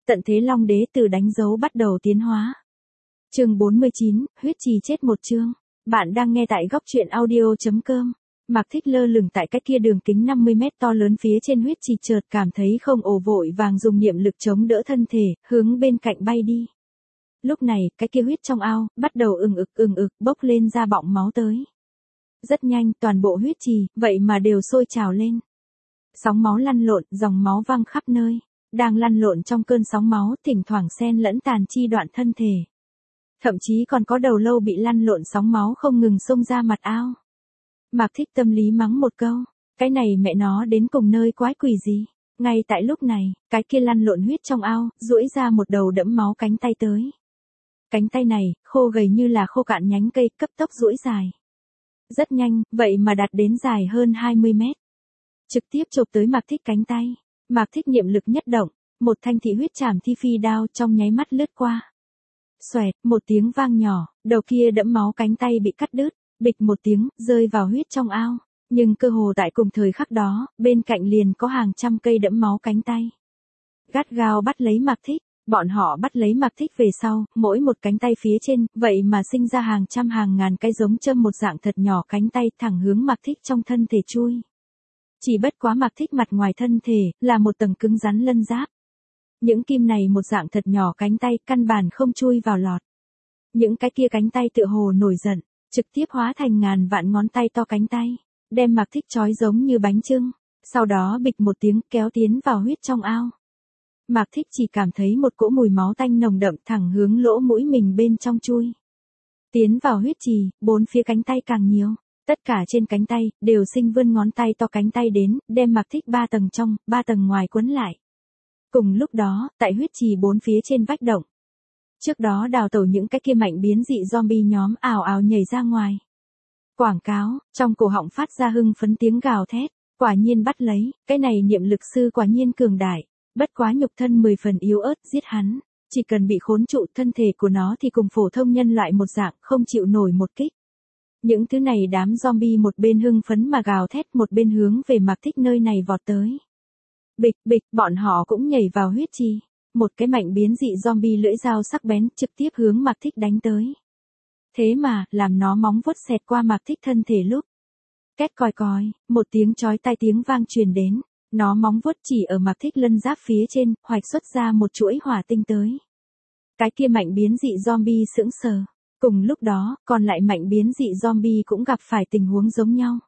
Tận thế Long Đế từ đánh dấu bắt đầu tiến hóa. Chương 49, huyết trì chết một chương. Bạn đang nghe tại góc truyện audio.com. Mạc Thích lơ lửng tại cái kia đường kính 50 mét to lớn phía trên huyết trì, chợt cảm thấy không ổn, vội vàng dùng niệm lực chống đỡ thân thể, hướng bên cạnh bay đi. Lúc này, cái kia huyết trong ao bắt đầu ừng ực bốc lên ra bọng máu tới. Rất nhanh, toàn bộ huyết trì vậy mà đều sôi trào lên. Sóng máu lăn lộn, dòng máu văng khắp nơi, đang lăn lộn trong cơn sóng máu, thỉnh thoảng xen lẫn tàn chi đoạn thân thể. Thậm chí còn có đầu lâu bị lăn lộn sóng máu không ngừng xông ra mặt ao. Mạc Thích tâm lý mắng một câu, cái này mẹ nó đến cùng nơi quái quỷ gì. Ngay tại lúc này, cái kia lăn lộn huyết trong ao, duỗi ra một đầu đẫm máu cánh tay tới. Cánh tay này, khô gầy như là khô cạn nhánh cây, cấp tốc duỗi dài. Rất nhanh, vậy mà đạt đến dài hơn 20 mét. Trực tiếp chộp tới Mạc Thích cánh tay. Mạc Thích niệm lực nhất động, một thanh thị huyết trảm thi phi đao trong nháy mắt lướt qua. Xoẹt, một tiếng vang nhỏ, đầu kia đẫm máu cánh tay bị cắt đứt, bịch một tiếng, rơi vào huyết trong ao. Nhưng cơ hồ tại cùng thời khắc đó, bên cạnh liền có hàng trăm cây đẫm máu cánh tay. Gắt gao bắt lấy Mạc Thích, bọn họ bắt lấy Mạc Thích về sau, mỗi một cánh tay phía trên, vậy mà sinh ra hàng trăm hàng ngàn cái giống châm một dạng thật nhỏ cánh tay thẳng hướng Mạc Thích trong thân thể chui. Chỉ bất quá Mạc Thích mặt ngoài thân thể, là một tầng cứng rắn lân giáp. Những kim này một dạng thật nhỏ cánh tay, căn bản không chui vào lọt. Những cái kia cánh tay tựa hồ nổi giận, trực tiếp hóa thành ngàn vạn ngón tay to cánh tay, đem Mạc Thích trói giống như bánh chưng, sau đó bịch một tiếng kéo tiến vào huyết trong ao. Mạc Thích chỉ cảm thấy một cỗ mùi máu tanh nồng đậm thẳng hướng lỗ mũi mình bên trong chui. Tiến vào huyết trì, bốn phía cánh tay càng nhiều. Tất cả trên cánh tay, đều sinh vươn ngón tay to cánh tay đến, đem Mạc Thích 3 tầng trong, 3 tầng ngoài quấn lại. Cùng lúc đó, tại huyết trì bốn phía trên vách động. Trước đó đào tẩu những cái kia mạnh biến dị zombie nhóm ào ào nhảy ra ngoài. Quảng cáo, trong cổ họng phát ra hưng phấn tiếng gào thét, quả nhiên bắt lấy, cái này niệm lực sư quả nhiên cường đại, bất quá nhục thân 10 phần yếu ớt, giết hắn, chỉ cần bị khốn trụ thân thể của nó thì cùng phổ thông nhân loại một dạng, không chịu nổi một kích. Những thứ này đám zombie một bên hưng phấn mà gào thét, một bên hướng về Mạc Thích nơi này vọt tới. Bịch bịch, bọn họ cũng nhảy vào huyết trì. Một cái mạnh biến dị zombie lưỡi dao sắc bén trực tiếp hướng Mạc Thích đánh tới. Thế mà, làm nó móng vuốt xẹt qua Mạc Thích thân thể lúc. Két còi còi, một tiếng chói tai tiếng vang truyền đến. Nó móng vuốt chỉ ở Mạc Thích lân giáp phía trên, hoạch xuất ra một chuỗi hỏa tinh tới. Cái kia mạnh biến dị zombie sững sờ. Cùng lúc đó, còn lại mạnh biến dị zombie cũng gặp phải tình huống giống nhau.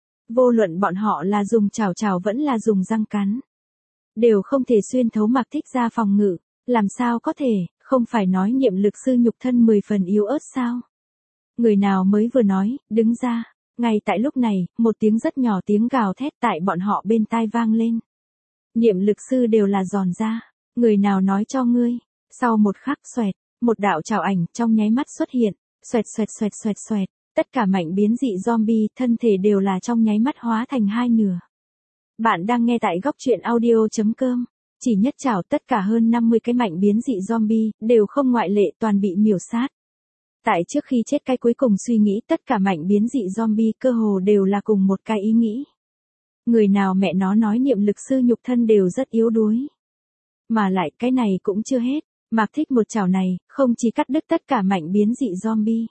Vô luận bọn họ là dùng chảo chảo vẫn là dùng răng cắn, đều không thể xuyên thấu Mạc Thích ra phòng ngự. Làm sao có thể, không phải nói niệm lực sư nhục thân 10 phần yếu ớt sao? Người nào mới vừa nói, đứng ra. Ngay tại lúc này, một tiếng rất nhỏ tiếng gào thét tại bọn họ bên tai vang lên. Niệm lực sư đều là giòn da. Người nào nói cho ngươi? Sau một khắc xoẹt, một đạo trảo ảnh trong nháy mắt xuất hiện, xoẹt xoẹt xoẹt xoẹt xoẹt, tất cả mạnh biến dị zombie thân thể đều là trong nháy mắt hóa thành hai nửa. Bạn đang nghe tại góc truyện audio.com, chỉ nhất trảo tất cả hơn 50 cái mạnh biến dị zombie, đều không ngoại lệ toàn bị miểu sát. Tại trước khi chết cái cuối cùng suy nghĩ tất cả mạnh biến dị zombie cơ hồ đều là cùng một cái ý nghĩ. Người nào mẹ nó nói niệm lực sư nhục thân đều rất yếu đuối. Mà lại cái này cũng chưa hết. Mạc Thích một chảo này, không chỉ cắt đứt tất cả mạnh biến dị zombie,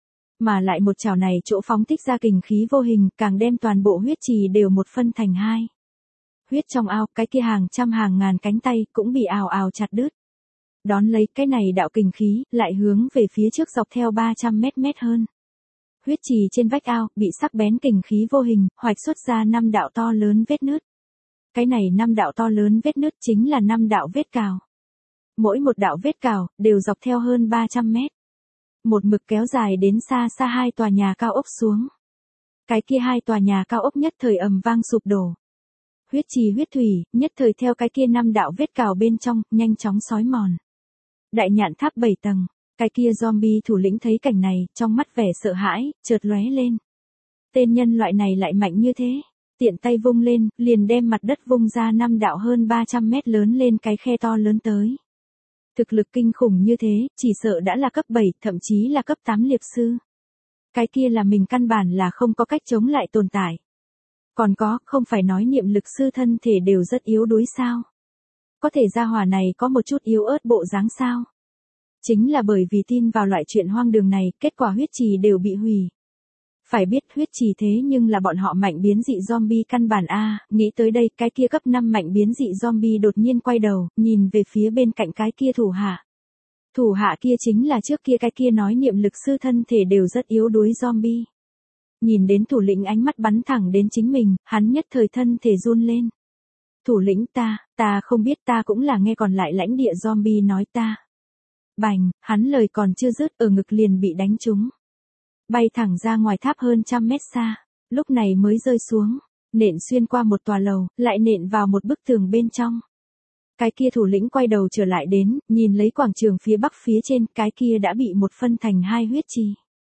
mà lại một chảo này chỗ phóng thích ra kình khí vô hình, càng đem toàn bộ huyết trì đều một phân thành hai. Huyết trong ao, cái kia hàng trăm hàng ngàn cánh tay, cũng bị ào ào chặt đứt. Đón lấy cái này đạo kình khí, lại hướng về phía trước dọc theo 300 mét hơn. Huyết trì trên vách ao, bị sắc bén kình khí vô hình, hoạch xuất ra 5 đạo to lớn vết nứt. Cái này 5 đạo to lớn vết nứt chính là 5 đạo vết cào. Mỗi một đạo vết cào, đều dọc theo hơn 300 mét. Một mực kéo dài đến xa xa 2 tòa nhà cao ốc xuống. Cái kia 2 tòa nhà cao ốc nhất thời ầm vang sụp đổ. Huyết trì huyết thủy, nhất thời theo cái kia 5 đạo vết cào bên trong, nhanh chóng xói mòn. Đại nhạn tháp 7 tầng, cái kia zombie thủ lĩnh thấy cảnh này, trong mắt vẻ sợ hãi, chợt lóe lên. Tên nhân loại này lại mạnh như thế. Tiện tay vung lên, liền đem mặt đất vung ra 5 đạo hơn 300 mét lớn lên cái khe to lớn tới. Thực lực kinh khủng như thế, chỉ sợ đã là cấp 7, thậm chí là cấp 8 liệp sư. Cái kia là mình căn bản là không có cách chống lại tồn tại. Còn có, không phải nói niệm lực sư thân thể đều rất yếu đuối sao? Có thể gia hỏa này có một chút yếu ớt bộ dáng sao? Chính là bởi vì tin vào loại chuyện hoang đường này, kết quả huyết trì đều bị hủy. Phải biết huyết trì thế nhưng là bọn họ mạnh biến dị zombie căn bản A, nghĩ tới đây cái kia cấp 5 mạnh biến dị zombie đột nhiên quay đầu, nhìn về phía bên cạnh cái kia thủ hạ. Thủ hạ kia chính là trước kia cái kia nói niệm lực sư thân thể đều rất yếu đuối zombie. Nhìn đến thủ lĩnh ánh mắt bắn thẳng đến chính mình, hắn nhất thời thân thể run lên. Thủ lĩnh ta không biết, ta cũng là nghe còn lại lãnh địa zombie nói ta. Bành, hắn lời còn chưa dứt ở ngực liền bị đánh trúng. Bay thẳng ra ngoài tháp hơn 100 mét xa, lúc này mới rơi xuống, nện xuyên qua một tòa lầu, lại nện vào một bức tường bên trong. Cái kia thủ lĩnh quay đầu trở lại đến, nhìn lấy quảng trường phía bắc phía trên, cái kia đã bị một phân thành hai huyết trì.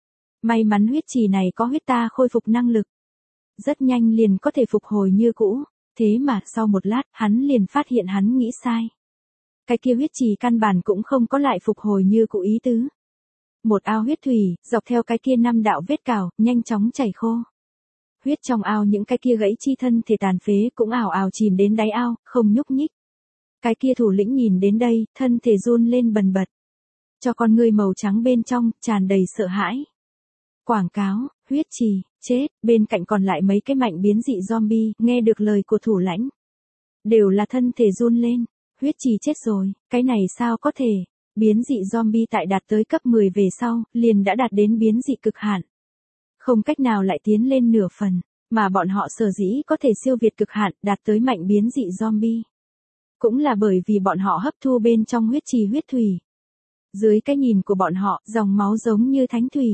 May mắn huyết trì này có huyết ta khôi phục năng lực. Rất nhanh liền có thể phục hồi như cũ, thế mà sau một lát, hắn liền phát hiện hắn nghĩ sai. Cái kia huyết trì căn bản cũng không có lại phục hồi như cũ ý tứ. Một ao huyết thủy, dọc theo cái kia 5 đạo vết cào, nhanh chóng chảy khô. Huyết trong ao những cái kia gãy chi thân thể tàn phế cũng ảo ảo chìm đến đáy ao, không nhúc nhích. Cái kia thủ lĩnh nhìn đến đây, thân thể run lên bần bật. Cho con ngươi màu trắng bên trong, tràn đầy sợ hãi. Quảng cáo, huyết trì, chết, bên cạnh còn lại mấy cái mạnh biến dị zombie, nghe được lời của thủ lãnh. Đều là thân thể run lên, huyết trì chết rồi, cái này sao có thể, biến dị zombie tại đạt tới cấp 10 về sau, liền đã đạt đến biến dị cực hạn. Không cách nào lại tiến lên nửa phần, mà bọn họ sở dĩ có thể siêu việt cực hạn, đạt tới mạnh biến dị zombie. Cũng là bởi vì bọn họ hấp thu bên trong huyết trì huyết thủy. Dưới cái nhìn của bọn họ, dòng máu giống như thánh thủy.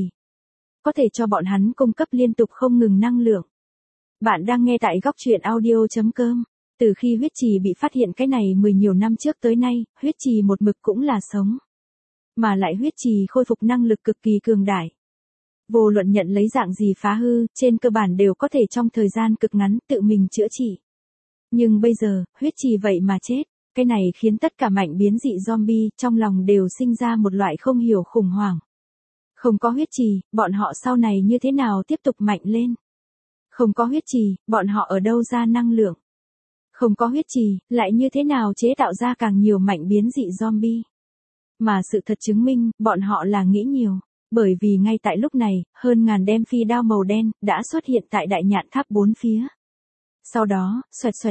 Có thể cho bọn hắn cung cấp liên tục không ngừng năng lượng. Bạn đang nghe tại góc truyện audio.com. Từ khi huyết trì bị phát hiện cái này 10 nhiều năm trước tới nay, huyết trì một mực cũng là sống. Mà lại huyết trì khôi phục năng lực cực kỳ cường đại. Vô luận nhận lấy dạng gì phá hư, trên cơ bản đều có thể trong thời gian cực ngắn tự mình chữa trị. Nhưng bây giờ, huyết trì vậy mà chết, cái này khiến tất cả mạnh biến dị zombie trong lòng đều sinh ra một loại không hiểu khủng hoảng. Không có huyết trì, bọn họ sau này như thế nào tiếp tục mạnh lên? Không có huyết trì, bọn họ ở đâu ra năng lượng? Không có huyết trì, lại như thế nào chế tạo ra càng nhiều mạnh biến dị zombie? Mà sự thật chứng minh, bọn họ là nghĩ nhiều. Bởi vì ngay tại lúc này, hơn ngàn đem phi đao màu đen, đã xuất hiện tại đại nhạn tháp bốn phía. Sau đó,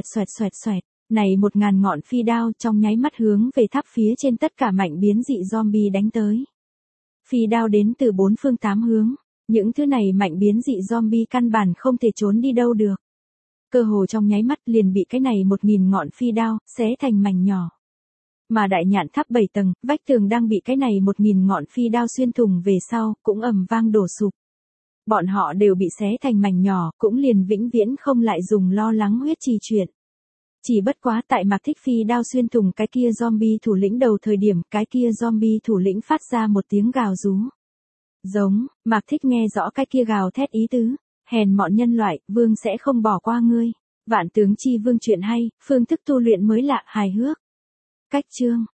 xoẹt, này 1000 ngọn phi đao trong nháy mắt hướng về tháp phía trên tất cả mạnh biến dị zombie đánh tới. Phi đao đến từ 4 phương 8 hướng, những thứ này mạnh biến dị zombie căn bản không thể trốn đi đâu được. Cơ hồ trong nháy mắt liền bị cái này 1000 ngọn phi đao, xé thành mảnh nhỏ. Mà đại nhạn tháp 7 tầng, vách tường đang bị cái này 1000 ngọn phi đao xuyên thủng về sau, cũng ầm vang đổ sụp. Bọn họ đều bị xé thành mảnh nhỏ, cũng liền vĩnh viễn không lại dùng lo lắng huyết trì chuyện. Chỉ bất quá tại Mạc Thích phi đao xuyên thủng cái kia zombie thủ lĩnh đầu thời điểm, cái kia zombie thủ lĩnh phát ra một tiếng gào rú. Giống, Mạc Thích nghe rõ cái kia gào thét ý tứ, hèn mọn nhân loại, vương sẽ không bỏ qua ngươi. Vạn tướng chi vương chuyện hay, phương thức tu luyện mới lạ hài hước. Cách chương